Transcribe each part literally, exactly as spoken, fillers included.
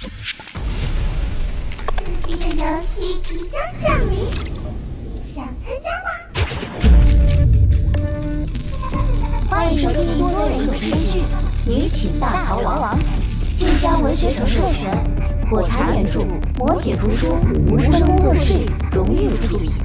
刺激的游戏即将降临，想参加吗？ 欢迎收听多人有声剧《女寝大逃亡》，晋江文学城授权，火柴原著，磨铁图书，无声工作室荣誉出品。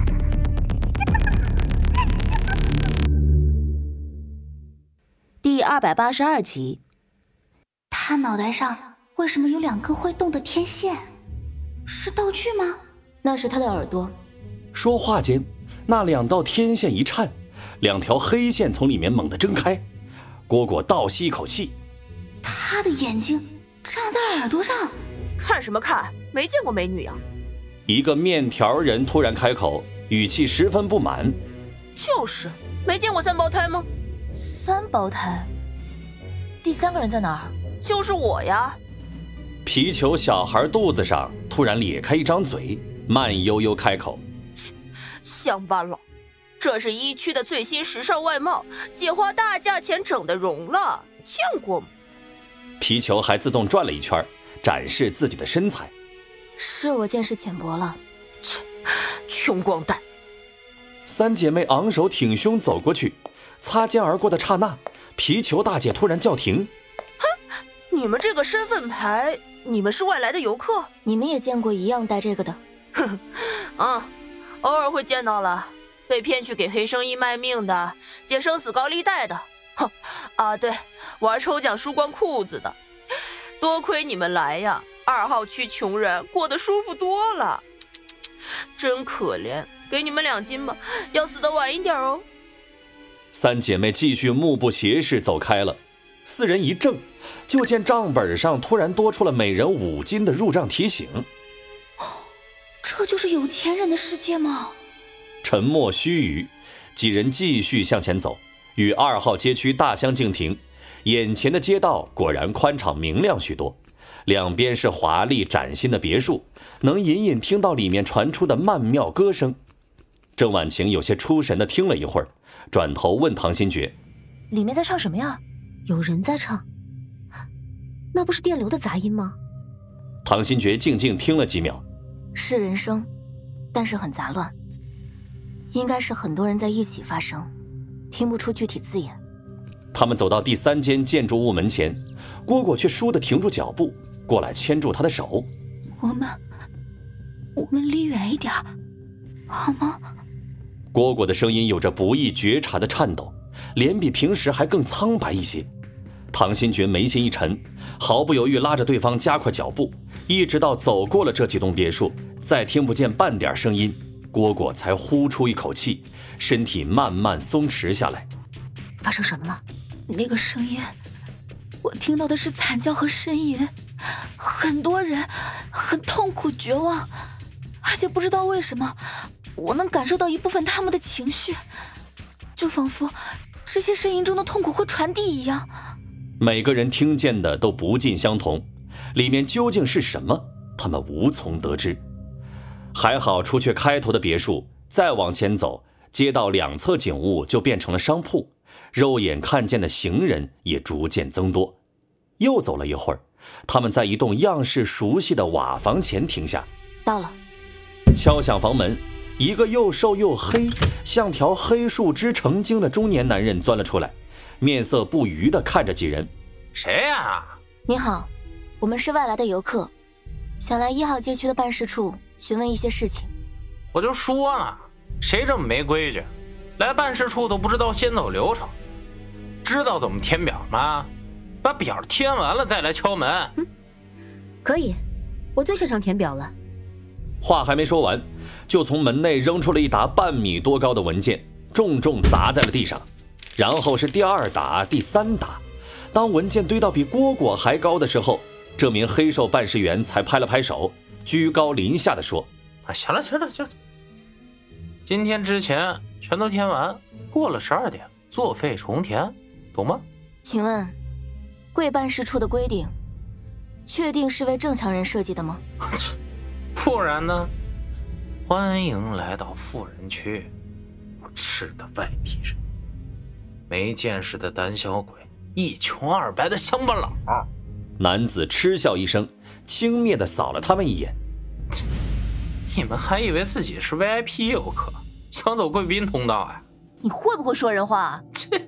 第二百八十二集。 他脑袋上为什么有两根会动的天线？是道具吗？ 那是他的耳朵。 说话间，那两道天线一颤，两条黑线从里面猛地睁开。蝈蝈倒吸一口气， 他的眼睛长在耳朵上。 看什么看？没见过美女呀！ 一个面条人突然开口，语气十分不满。 就是，没见过三胞胎吗？ 三胞胎？第三个人在哪儿？ 就是我呀！ 皮球小孩肚子上突然咧开一张嘴，慢悠悠开口： 乡巴佬，这是一区的最新时尚外贸，姐花大价钱整的容了，见过吗？ 皮球还自动转了一圈，展示自己的身材。 是我见识浅薄了。 切，穷光蛋！ 三姐妹昂首挺胸走过去，擦肩而过的刹那，皮球大姐突然叫停。 你们这个身份牌，你们是外来的游客？ 你们也见过一样带这个的？ 哼，嗯，偶尔会见到了，被骗去给黑生意卖命的，借生死高利贷的，哼，啊对，玩抽奖输光裤子的，多亏你们来呀，二号区穷人过得舒服多了，真可怜，给你们两斤吧，要死得晚一点哦。 三姐妹继续目不斜视走开了。四人一怔，就见账本上突然多出了每人五斤的入账提醒。 这就是有钱人的世界吗？ 沉默须臾，几人继续向前走，与二号街区大相径庭。眼前的街道果然宽敞明亮许多，两边是华丽崭新的别墅，能隐隐听到里面传出的曼妙歌声。郑婉晴有些出神地听了一会儿，转头问唐新觉： 里面在唱什么呀？ 有人在唱，那不是电流的杂音吗？ 唐新觉静静听了几秒， 是人声，但是很杂乱，应该是很多人在一起发声，听不出具体字眼。 他们走到第三间建筑物门前，蝈蝈却倏地停住脚步，过来牵住他的手。 我们我们离远一点好吗？ 蝈蝈的声音有着不易觉察的颤抖，脸比平时还更苍白一些。唐新觉眉心一沉，毫不犹豫拉着对方加快脚步，一直到走过了这几栋别墅，再听不见半点声音，蝈蝈才呼出一口气，身体慢慢松弛下来。 发生什么了？ 那个声音，我听到的是惨叫和呻吟，很多人很痛苦绝望，而且不知道为什么，我能感受到一部分他们的情绪，就仿佛这些呻吟中的痛苦会传递一样。 每个人听见的都不尽相同，里面究竟是什么，他们无从得知。还好除却开头的别墅，再往前走，街道两侧景物就变成了商铺，肉眼看见的行人也逐渐增多。又走了一会儿，他们在一栋样式熟悉的瓦房前停下。 到了。 敲响房门，一个又瘦又黑，像条黑树枝成精的中年男人钻了出来，面色不愉地看着几人。 谁呀？ 你好，我们是外来的游客，想来一号街区的办事处询问一些事情。 我就说了，谁这么没规矩，来办事处都不知道先走流程。知道怎么填表吗？把表填完了再来敲门。 嗯，可以，我最擅长填表了。 话还没说完，就从门内扔出了一沓半米多高的文件，重重砸在了地上。然后是第二沓、第三沓。当文件堆到比蝈蝈还高的时候，这名黑瘦办事员才拍了拍手，居高临下地说： 啊，行了行了行了，今天之前全都填完，过了十二点作废重填，懂吗？ 请问贵办事处的规定确定是为正常人设计的吗？ 不然呢？欢迎来到富人区，无耻的外地人，没见识的胆小鬼，一穷二白的乡巴佬。 男子嗤笑一声，轻蔑地扫了他们一眼。 你们还以为自己是 V I P 游客，想走贵宾通道啊？ 你会不会说人话？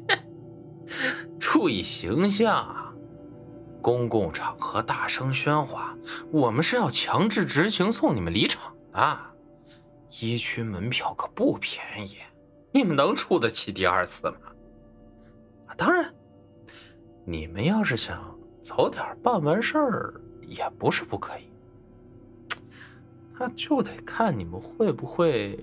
注意形象啊！公共场合大声喧哗，我们是要强制执行送你们离场的。一区门票可不便宜，你们能出得起第二次吗？当然，你们要是想早点办完事儿，也不是不可以。那就得看你们会不会。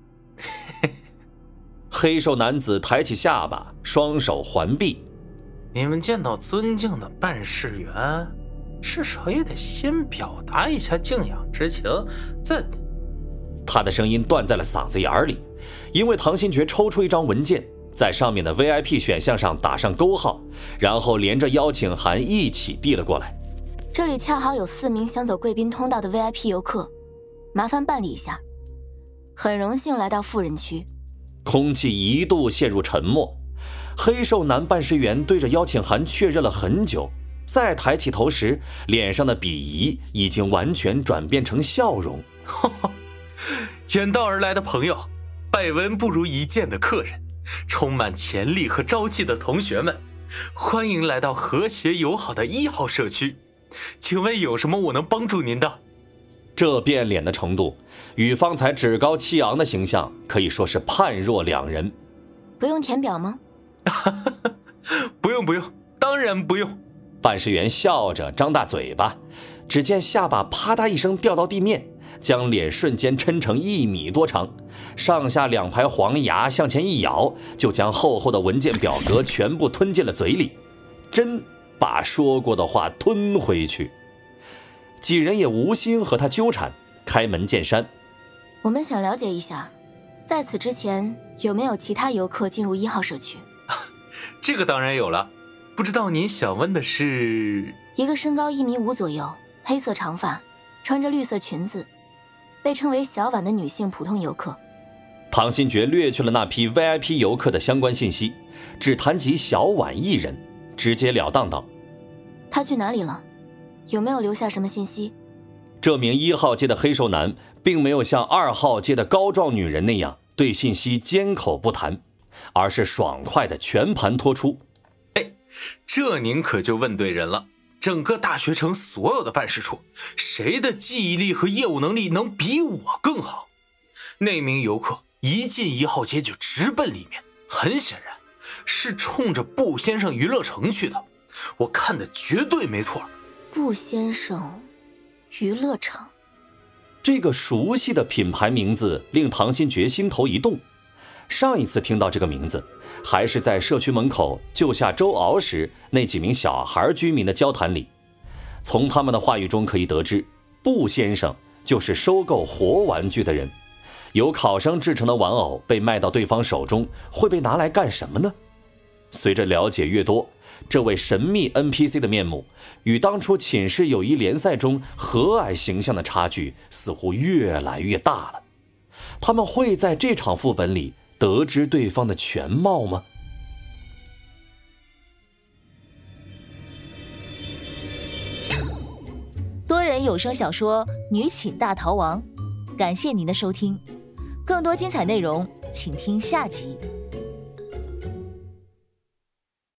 黑瘦男子抬起下巴，双手环臂。 你们见到尊敬的办事员，至少也得先表达一下敬仰之情，再…… 他的声音断在了嗓子眼里，因为唐新觉抽出一张文件，在上面的 V I P 选项上打上勾号，然后连着邀请函一起递了过来。 这里恰好有四名想走贵宾通道的 V I P 游客，麻烦办理一下。很荣幸来到富人区。 空气一度陷入沉默。黑瘦男办事员对着邀请函确认了很久，再抬起头时，脸上的鄙夷已经完全转变成笑容。 远道而来的朋友，百闻不如一见的客人，充满潜力和朝气的同学们，欢迎来到和谐友好的一号社区。请问有什么我能帮助您的？ 这变脸的程度，与方才趾高气昂的形象可以说是判若两人。 不用填表吗？ 不用不用，当然不用。 办事员笑着张大嘴巴，只见下巴啪嗒一声掉到地面，将脸瞬间抻成一米多长，上下两排黄牙向前一咬，就将厚厚的文件表格全部吞进了嘴里，真把说过的话吞回去。几人也无心和他纠缠，开门见山。 我们想了解一下，在此之前有没有其他游客进入一号社区？ 这个当然有了，不知道您想问的是？ 一个身高一米五左右，黑色长发，穿着绿色裙子，被称为小婉的女性普通游客。 唐新觉略去了那批 V I P 游客的相关信息，只谈及小婉一人，直截了当道： 她去哪里了？有没有留下什么信息？ 这名一号街的黑瘦男并没有像二号街的高壮女人那样对信息缄口不谈，而是爽快的全盘托出。 哎，这您可就问对人了。整个大学城所有的办事处，谁的记忆力和业务能力能比我更好？那名游客一进一号街就直奔里面，很显然是冲着布先生娱乐城去的。我看的绝对没错。 布先生娱乐场， 这个熟悉的品牌名字令唐新觉心头一动。上一次听到这个名字，还是在社区门口救下周敖时那几名小孩居民的交谈里。从他们的话语中可以得知，布先生就是收购活玩具的人。由考生制成的玩偶被卖到对方手中，会被拿来干什么呢？随着了解越多，这位神秘 N P C 的面目与当初寝室友谊联赛中和蔼形象的差距似乎越来越大了。他们会在这场副本里得知对方的全貌吗？ 多人有声小说《女寝大逃亡》，感谢您的收听，更多精彩内容请听下集。